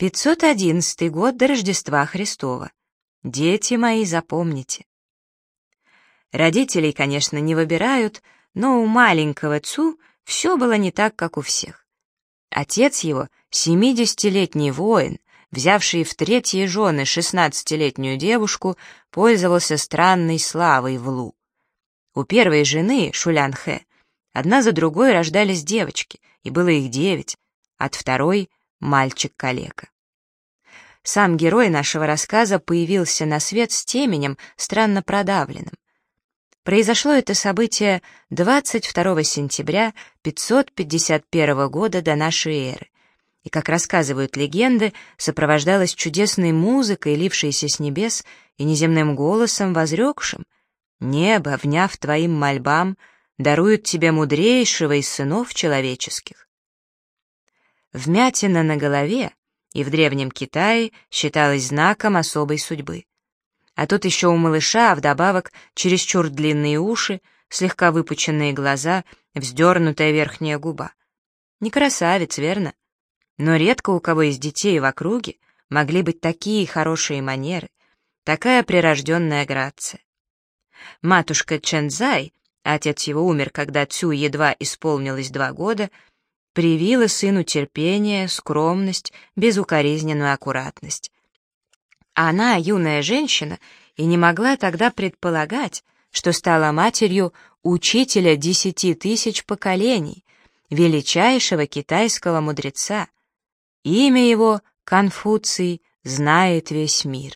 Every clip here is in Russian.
511 год до Рождества Христова. Дети мои, запомните. Родителей, конечно, не выбирают, но у маленького Цу все было не так, как у всех. Отец его, 70-летний воин, взявший в третьи жены 16-летнюю девушку, пользовался странной славой в Лу. У первой жены, Шулянхэ, одна за другой рождались девочки, и было их 9, от второй — мальчик-калека. Сам герой нашего рассказа появился на свет с теменем, странно продавленным. Произошло это событие 22 сентября 551 года до нашей эры, и, как рассказывают легенды, сопровождалось чудесной музыкой, лившейся с небес, и неземным голосом, возрекшим: «Небо, вняв твоим мольбам, дарует тебе мудрейшего из сынов человеческих». Вмятина на голове и в Древнем Китае считалась знаком особой судьбы. А тут еще у малыша вдобавок чересчур длинные уши, слегка выпученные глаза, вздернутая верхняя губа. Не красавец, верно? Но редко у кого из детей в округе могли быть такие хорошие манеры, такая прирожденная грация. Матушка Чэнцзай, отец его умер, когда Цю едва исполнилось 2 года, привила сыну терпение, скромность, безукоризненную аккуратность. А она, юная женщина, и не могла тогда предполагать, что стала матерью учителя 10 тысяч поколений, величайшего китайского мудреца. Имя его, Конфуций, знает весь мир.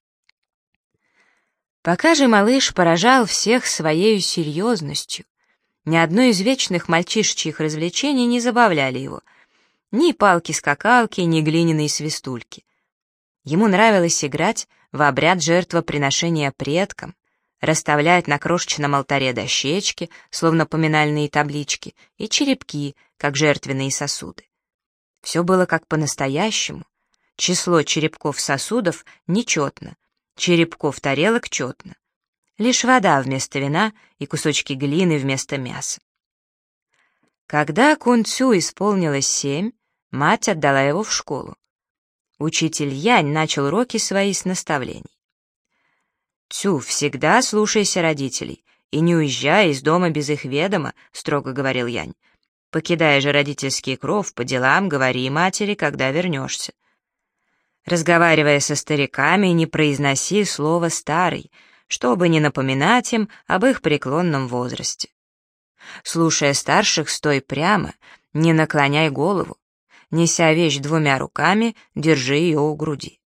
Пока же малыш поражал всех своею серьезностью, ни одно из вечных мальчишечьих развлечений не забавляли его. Ни палки-скакалки, ни глиняные свистульки. Ему нравилось играть в обряд жертвоприношения предкам, расставлять на крошечном алтаре дощечки, словно поминальные таблички, и черепки, как жертвенные сосуды. Все было как по-настоящему. Число черепков сосудов нечетно, черепков тарелок четно. Лишь вода вместо вина и кусочки глины вместо мяса. Когда Кун Цю исполнилось 7, мать отдала его в школу. Учитель Янь начал уроки свои с наставлений. «Цю, всегда слушайся родителей и не уезжай из дома без их ведома», — строго говорил Янь. «Покидая же родительский кров, по делам говори матери, когда вернешься. Разговаривая со стариками, не произноси слово «старый», чтобы не напоминать им об их преклонном возрасте. Слушая старших, стой прямо, не наклоняй голову. Неся вещь 2 руками, держи ее у груди.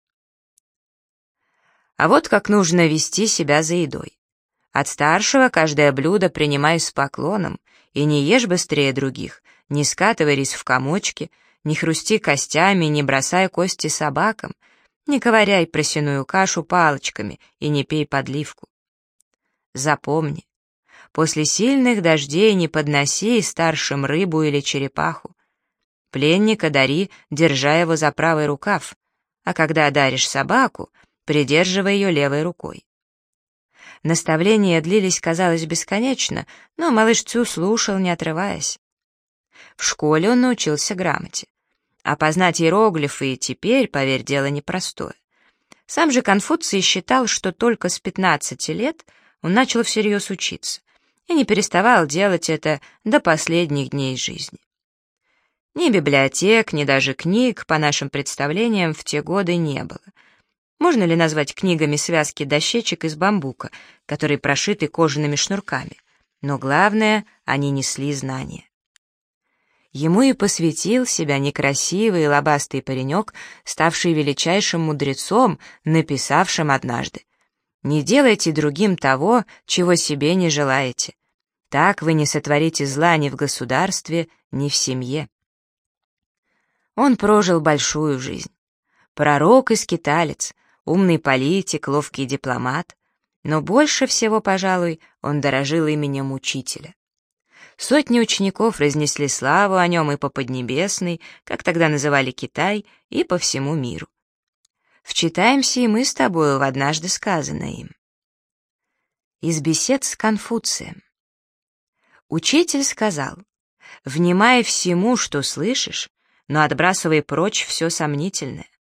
А вот как нужно вести себя за едой. От старшего каждое блюдо принимай с поклоном, и не ешь быстрее других, не скатывай рис в комочки, не хрусти костями, не бросай кости собакам, не ковыряй просяную кашу палочками и не пей подливку. Запомни, после сильных дождей не подноси старшим рыбу или черепаху. Пленника дари, держа его за правый рукав, а когда даришь собаку, придерживай ее левой рукой. Наставления длились, казалось, бесконечно, но малыш Цю слушал, не отрываясь. В школе он научился грамоте. Опознать иероглифы и теперь, поверь, дело непростое. Сам же Конфуций считал, что только с 15 лет он начал всерьез учиться и не переставал делать это до последних дней жизни. Ни библиотек, ни даже книг, по нашим представлениям, в те годы не было. Можно ли назвать книгами связки дощечек из бамбука, которые прошиты кожаными шнурками? Но главное, они несли знания. Ему и посвятил себя некрасивый лобастый паренек, ставший величайшим мудрецом, написавшим однажды: «Не делайте другим того, чего себе не желаете. Так вы не сотворите зла ни в государстве, ни в семье». Он прожил большую жизнь. Пророк и скиталец, умный политик, ловкий дипломат, но больше всего, пожалуй, он дорожил именем учителя. Сотни учеников разнесли славу о нем и по Поднебесной, как тогда называли Китай, и по всему миру. Вчитаемся и мы с тобою в однажды сказанное им. Из бесед с Конфуцием. Учитель сказал: «Внимай всему, что слышишь, но отбрасывай прочь все сомнительное.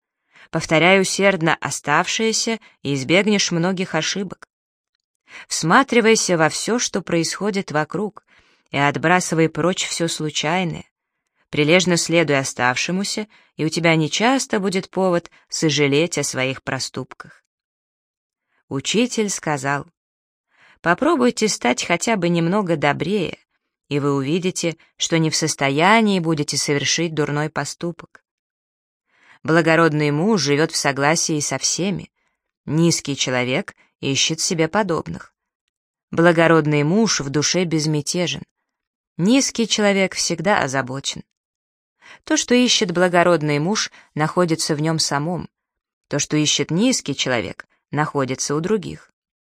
Повторяй усердно оставшееся, и избегнешь многих ошибок. Всматривайся во все, что происходит вокруг, и отбрасывай прочь все случайное. Прилежно следуй оставшемуся, и у тебя нечасто будет повод сожалеть о своих проступках. Учитель сказал: попробуйте стать хотя бы немного добрее, и вы увидите, что не в состоянии будете совершить дурной поступок. Благородный муж живет в согласии со всеми, низкий человек ищет себе подобных. Благородный муж в душе безмятежен, низкий человек всегда озабочен. То, что ищет благородный муж, находится в нем самом, то, что ищет низкий человек, находится у других.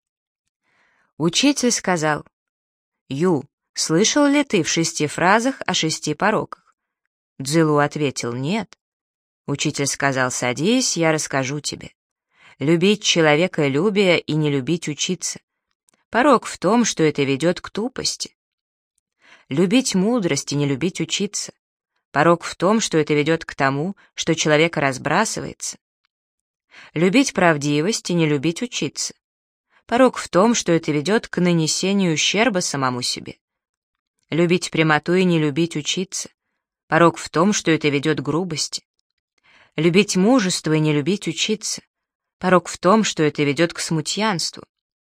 Учитель сказал: Ю, слышал ли ты в 6 фразах о 6 пороках? Цзилу ответил: нет. Учитель сказал: садись, я расскажу тебе. Любить человеколюбие и не любить учиться. Порок в том, что это ведет к тупости. Любить мудрость и не любить учиться. Порок в том, что это ведет к тому, что человек разбрасывается. Любить правдивость и не любить учиться. Порок в том, что это ведет к нанесению ущерба самому себе. Любить прямоту и не любить учиться. Порок в том, что это ведет к грубости. Любить мужество и не любить учиться. Порок в том, что это ведет к смутьянству.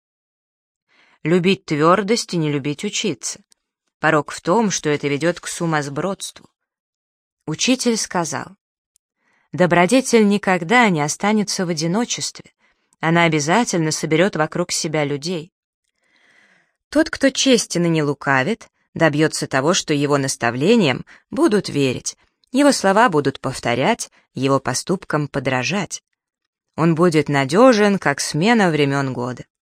Любить твердость и не любить учиться. Порок в том, что это ведет к сумасбродству. Учитель сказал: добродетель никогда не останется в одиночестве, она обязательно соберет вокруг себя людей. Тот, кто честен и не лукавит, добьется того, что его наставлениям будут верить, его слова будут повторять, его поступкам подражать. Он будет надежен, как смена времен года.